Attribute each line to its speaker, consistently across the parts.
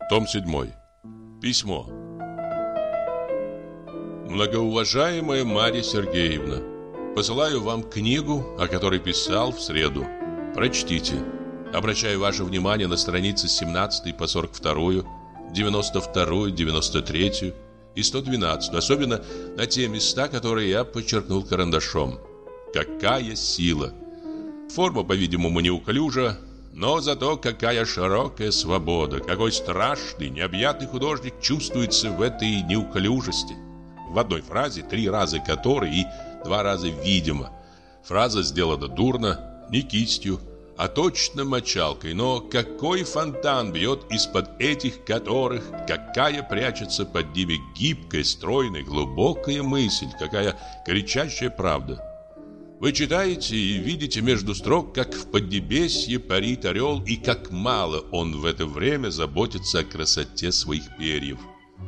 Speaker 1: Том 7. Письмо. Многоуважаемая Марья Сергеевна, посылаю вам книгу, о которой писал в среду. Прочтите. Обращаю ваше внимание на страницы с 17 по 42, 92, 93 и 112, особенно на те места, которые я подчеркнул карандашом. Какая сила! Форма, по-видимому, неуклюжа, но зато какая широкая свобода, какой страшный, необъятный художник чувствуется в этой неуклюжести. В одной фразе 3 раза «который» и 2 раза «видимо». Фраза сделана дурно, не кистью, а точно мочалкой, но какой фонтан бьет из-под этих «которых», какая прячется под ними гибкая, стройная, глубокая мысль, какая кричащая правда. Вы читаете и видите между строк, как в поднебесье парит орел, и как мало он в это время заботится о красоте своих перьев.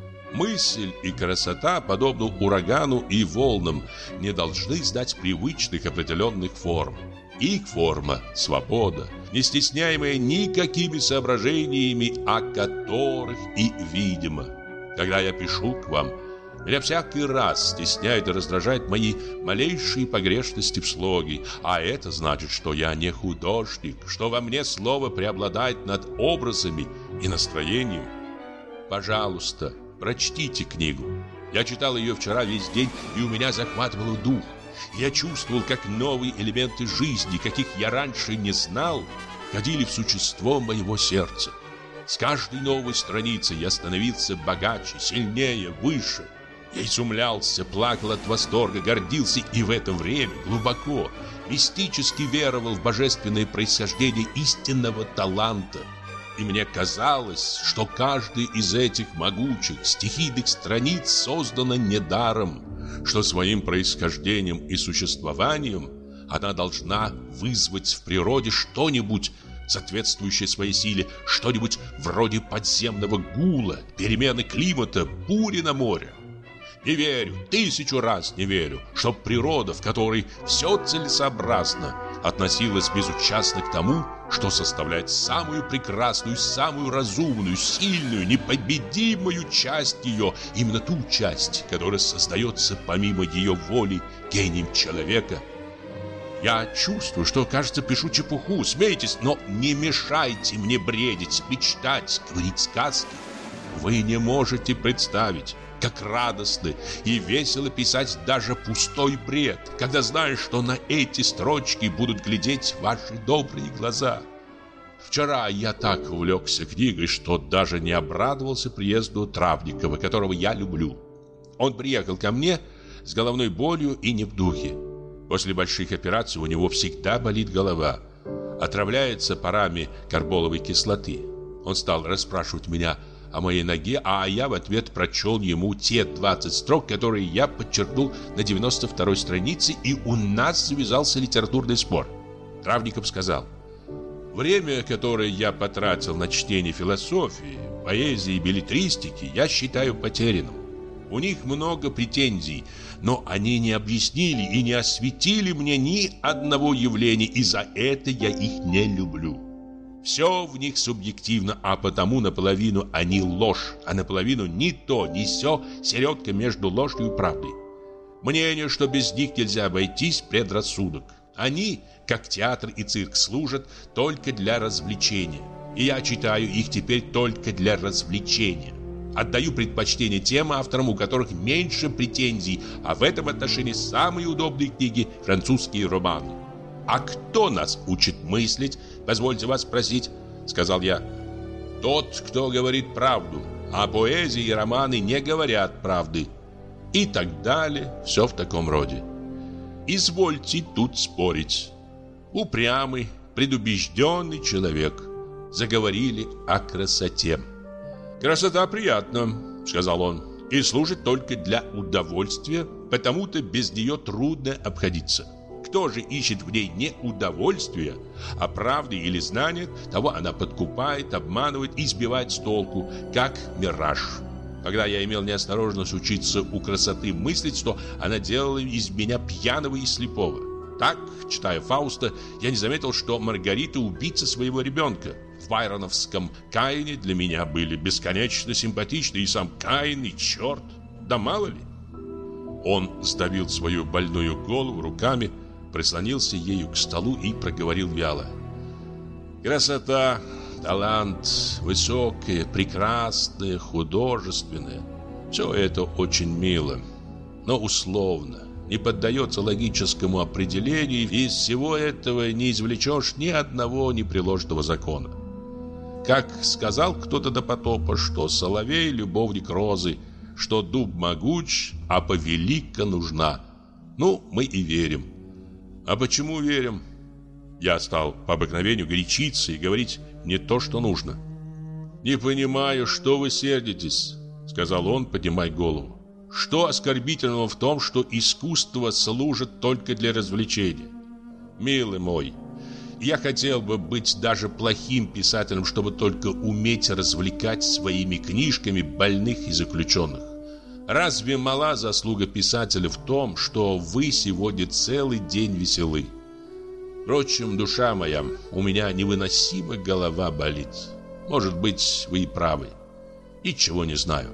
Speaker 1: Мысль и красота, подобно урагану и волнам, не должны знать привычных определенных форм. Их форма – свобода, не стесняемая никакими соображениями, о которых и видимо. Когда я пишу к вам, меня всякий раз стесняет и раздражает мои малейшие погрешности в слоге, а это значит, что я не художник, что во мне слово преобладает над образами и настроением. Пожалуйста, прочтите книгу. Я читал ее вчера весь день, и у меня захватывало дух. Я чувствовал, как новые элементы жизни, каких я раньше не знал, входили в существо моего сердца. С каждой новой страницей я становился богаче, сильнее, выше. Я изумлялся, плакал от восторга, гордился и в это время глубоко, мистически веровал в божественное происхождение истинного таланта. И мне казалось, что каждая из этих могучих, стихийных страниц создана недаром, что своим происхождением и существованием она должна вызвать в природе что-нибудь, соответствующее своей силе, что-нибудь вроде подземного гула, перемены климата, бури на море. Не верю, 1000 раз не верю, что природа, в которой все целесообразно, относилась безучастно к тому, что составляет самую прекрасную, самую разумную, сильную, непобедимую часть ее, именно ту часть, которая создается помимо ее воли гением человека. Я чувствую, что, кажется, пишу чепуху, смейтесь, но не мешайте мне бредить, мечтать, говорить сказки. Вы не можете представить, как радостно и весело писать даже пустой бред, когда знаешь, что на эти строчки будут глядеть ваши добрые глаза. Вчера я так увлекся книгой, что даже не обрадовался приезду Травникова, которого я люблю. Он приехал ко мне с головной болью и не в духе. После больших операций у него всегда болит голова, отравляется парами карболовой кислоты. Он стал расспрашивать меня о моей ноге, а я в ответ прочел ему те 20 строк, которые я подчеркнул на 92-й странице, и у нас завязался литературный спор. Травников сказал: «Время, которое я потратил на чтение философии, поэзии и беллетристики, я считаю потерянным. У них много претензий, но они не объяснили и не осветили мне ни одного явления, и за это я их не люблю. Все в них субъективно, а потому наполовину они ложь, а наполовину ни то, ни сё, середка между ложью и правдой. Мнение, что без них нельзя обойтись, предрассудок. Они, как театр и цирк, служат только для развлечения. И я читаю их теперь только для развлечения. Отдаю предпочтение тем авторам, у которых меньше претензий, а в этом отношении самые удобные книги – французские романы. А кто нас учит мыслить, позвольте вас спросить, сказал я. Тот, кто говорит правду, а поэзия и романы не говорят правды. И так далее, все в таком роде. Извольте тут спорить. Упрямый, предубежденный человек. Заговорили о красоте. «Красота приятна», — сказал он, — «и служит только для удовольствия, потому-то без нее трудно обходиться. Кто же ищет в ней не удовольствия, а правды или знания, того она подкупает, обманывает и сбивает с толку, как мираж. Когда я имел неосторожность учиться у красоты мыслить, то она делала из меня пьяного и слепого. Так, читая Фауста, я не заметил, что Маргарита убийца своего ребенка. в байроновском Каине для меня были бесконечно симпатичны, и сам Каин, и черт, да мало ли. Он сдавил свою больную голову руками, прислонился ею к столу и проговорил вяло: красота, талант, высокое, прекрасное, художественное — все это очень мило, но условно, не поддается логическому определению, и из всего этого не извлечешь ни одного непреложного закона. Как сказал кто-то до потопа, что соловей — любовник розы, что дуб могуч, а повелика нужна. Ну, мы и верим. А почему верим? Я стал по обыкновению горячиться и говорить не то, что нужно. «Не понимаю, что вы сердитесь», — сказал он, поднимая голову. «Что оскорбительного в том, что искусство служит только для развлечения? Милый мой, я хотел бы быть даже плохим писателем, чтобы только уметь развлекать своими книжками больных и заключенных. Разве мала заслуга писателя в том, что вы сегодня целый день веселы? Впрочем, душа моя, у меня невыносимо голова болит. Может быть, вы и правы. Ничего не знаю.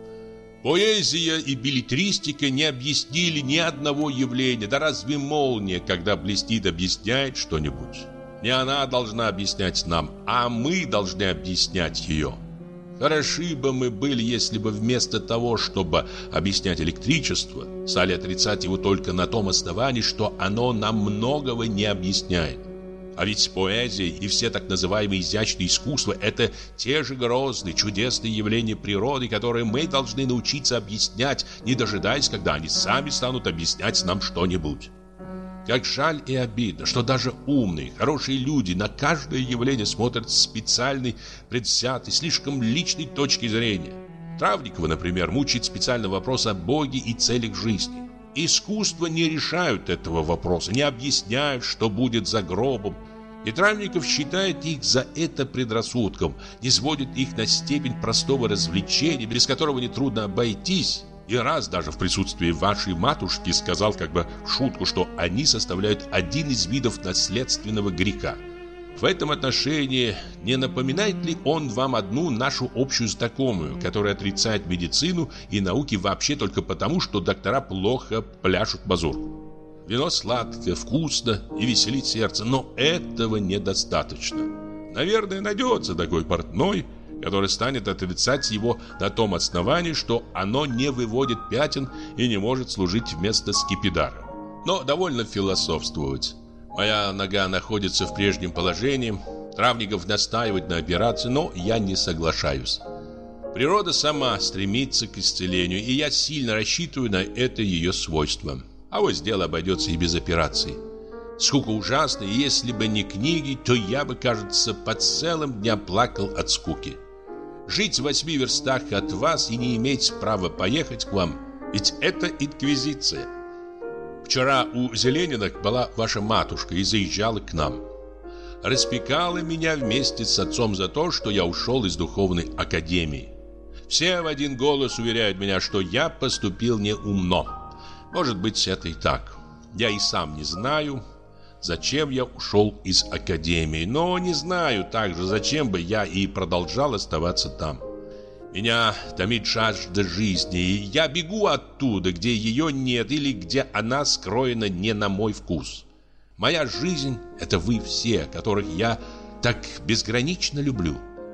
Speaker 1: Поэзия и беллетристика не объяснили ни одного явления. Да разве молния, когда блестит, объясняет что-нибудь? Не она должна объяснять нам, а мы должны объяснять ее. Хороши бы мы были, если бы вместо того, чтобы объяснять электричество, стали отрицать его только на том основании, что оно нам многого не объясняет. А ведь поэзия и все так называемые изящные искусства – это те же грозные, чудесные явления природы, которые мы должны научиться объяснять, не дожидаясь, когда они сами станут объяснять нам что-нибудь. Как жаль и обидно, что даже умные, хорошие люди на каждое явление смотрят с специальной, предвзятой, слишком личной точки зрения. Травникова, например, мучает специальный вопрос о Боге и целях жизни. Искусства не решают этого вопроса, не объясняют, что будет за гробом. И Травников считает их за это предрассудком, не сводит их на степень простого развлечения, без которого нетрудно обойтись. И раз даже в присутствии вашей матушки сказал как бы в шутку, что они составляют один из видов наследственного греха. В этом отношении не напоминает ли он вам одну нашу общую знакомую, которая отрицает медицину и науки вообще только потому, что доктора плохо пляшут мазурку? Вино сладкое, вкусно и веселит сердце, но этого недостаточно. Наверное, найдется такой портной, который станет отрицать его на том основании, что оно не выводит пятен и не может служить вместо скипидара. Но довольно философствовать. Моя нога находится в прежнем положении. Травников настаивает на операции, но я не соглашаюсь. Природа сама стремится к исцелению, и я сильно рассчитываю на это ее свойство. А вот дело обойдется и без операции. Скука ужасна, и если бы не книги, то я бы, кажется, по целым дням плакал от скуки. Жить в 8 верстах от вас и не иметь права поехать к вам, ведь это инквизиция. Вчера у Зелениных была ваша матушка и заезжала к нам. Распекала меня вместе с отцом за то, что я ушел из духовной академии. Все в один голос уверяют меня, что я поступил неумно. Может быть, это и так. Я и сам не знаю, зачем я ушел из академии, но не знаю также, зачем бы я и продолжал оставаться там. Меня томит жажда жизни, и я бегу оттуда, где ее нет или где она скроена не на мой вкус. Моя жизнь – это вы все, которых я так безгранично люблю.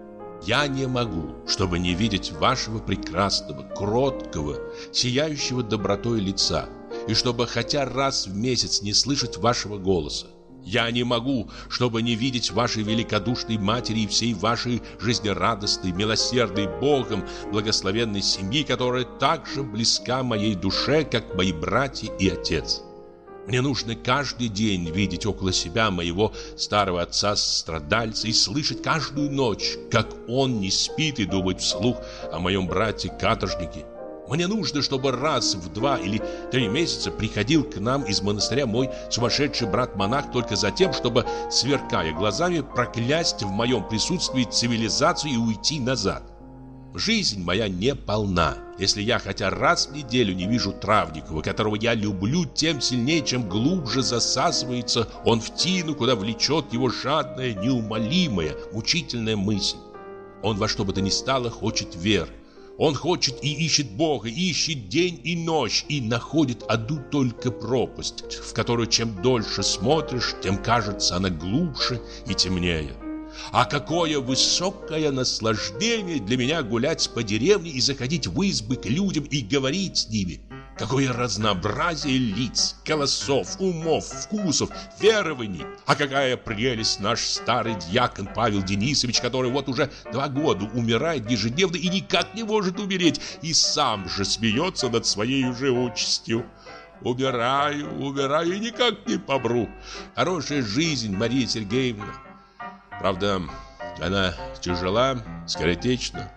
Speaker 1: Я не могу, чтобы не видеть вашего прекрасного, кроткого, сияющего добротой лица, и чтобы хотя раз в месяц не слышать вашего голоса. Я не могу, чтобы не видеть вашей великодушной матери и всей вашей жизнерадостной, милосердной, Богом благословенной семьи, которая так же близка моей душе, как мои братья и отец. Мне нужно каждый день видеть около себя моего старого отца-страдальца и слышать каждую ночь, как он не спит, и думать вслух о моем брате-каторжнике. Мне нужно, чтобы раз в 2 или 3 месяца приходил к нам из монастыря мой сумасшедший брат-монах только за тем, чтобы, сверкая глазами, проклясть в моем присутствии цивилизацию и уйти назад. жизнь моя не полна, если я хотя раз в неделю не вижу Травникова, которого я люблю тем сильнее, чем глубже засасывается он в тину, куда влечет его жадная, неумолимая, мучительная мысль. Он во что бы то ни стало хочет веры. Он хочет и ищет Бога, ищет день и ночь, и находит одну только пропасть, в которую чем дольше смотришь, тем кажется она глубже и темнее. А какое высокое наслаждение для меня гулять по деревне и заходить в избы к людям и говорить с ними. Какое разнообразие лиц, голосов, умов, вкусов, верований. А какая прелесть наш старый дьякон Павел Денисович, который вот уже 2 года умирает ежедневно и никак не может умереть, и сам же смеется над своей уже участью. Умираю и никак не помру. Хорошая жизнь, Мария Сергеевна. Правда, она тяжела, скоротечна.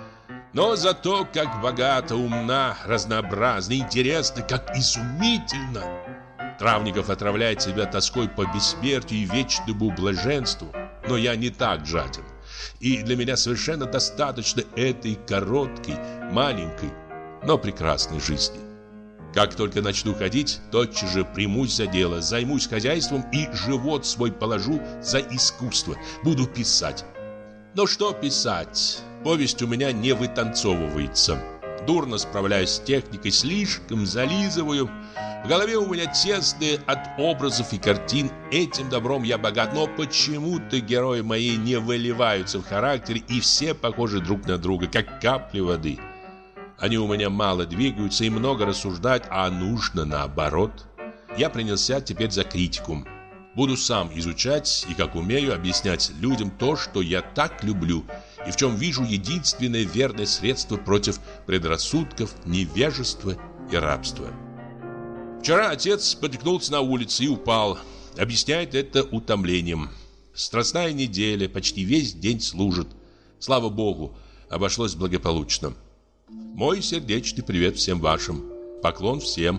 Speaker 1: Но зато как богата, умна, разнообразна, интересна, как изумительно. Травников отравляет себя тоской по бессмертию и вечному блаженству. Но я не так жаден. И для меня совершенно достаточно этой короткой, маленькой, но прекрасной жизни. Как только начну ходить, тотчас же примусь за дело, займусь хозяйством и живот свой положу за искусство. Буду писать. Но что писать? Повесть у меня не вытанцовывается. Дурно справляюсь с техникой, слишком зализываю. В голове у меня тесные от образов и картин. Этим добром я богат, но почему-то герои мои не выливаются в характере, и все похожи друг на друга, как капли воды. Они у меня мало двигаются и много рассуждают, а нужно наоборот. Я принялся теперь за критику. Буду сам изучать и, как умею, объяснять людям то, что я так люблю, и в чем вижу единственное верное средство против предрассудков, невежества и рабства. Вчера отец потыкнулся на улице и упал. Объясняет это утомлением. Страстная неделя, почти весь день служит. Слава Богу, обошлось благополучно. Мой сердечный привет всем вашим. Поклон всем.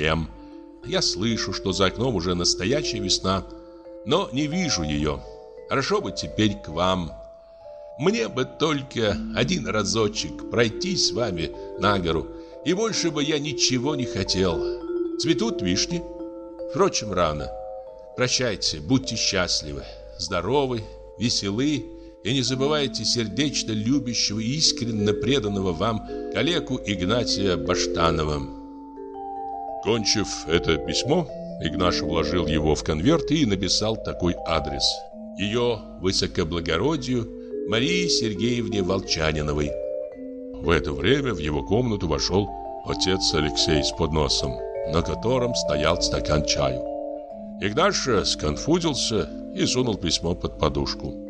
Speaker 1: Я слышу, что за окном уже настоящая весна, но не вижу ее. Хорошо бы теперь к вам. Мне бы только один разочек пройтись с вами на гору, и больше бы я ничего не хотел. Цветут вишни. Впрочем, рано. Прощайте, будьте счастливы, здоровы, веселы, и не забывайте сердечно любящего и искренне преданного вам калеку Игнатия Баштанова. Кончив это письмо, Игнаш вложил его в конверт и написал такой адрес: ее высокоблагородию Марии Сергеевне Волчаниновой. В это время в его комнату вошел отец Алексей с подносом, на котором стоял стакан чаю. Игнаш сконфузился и сунул письмо под подушку.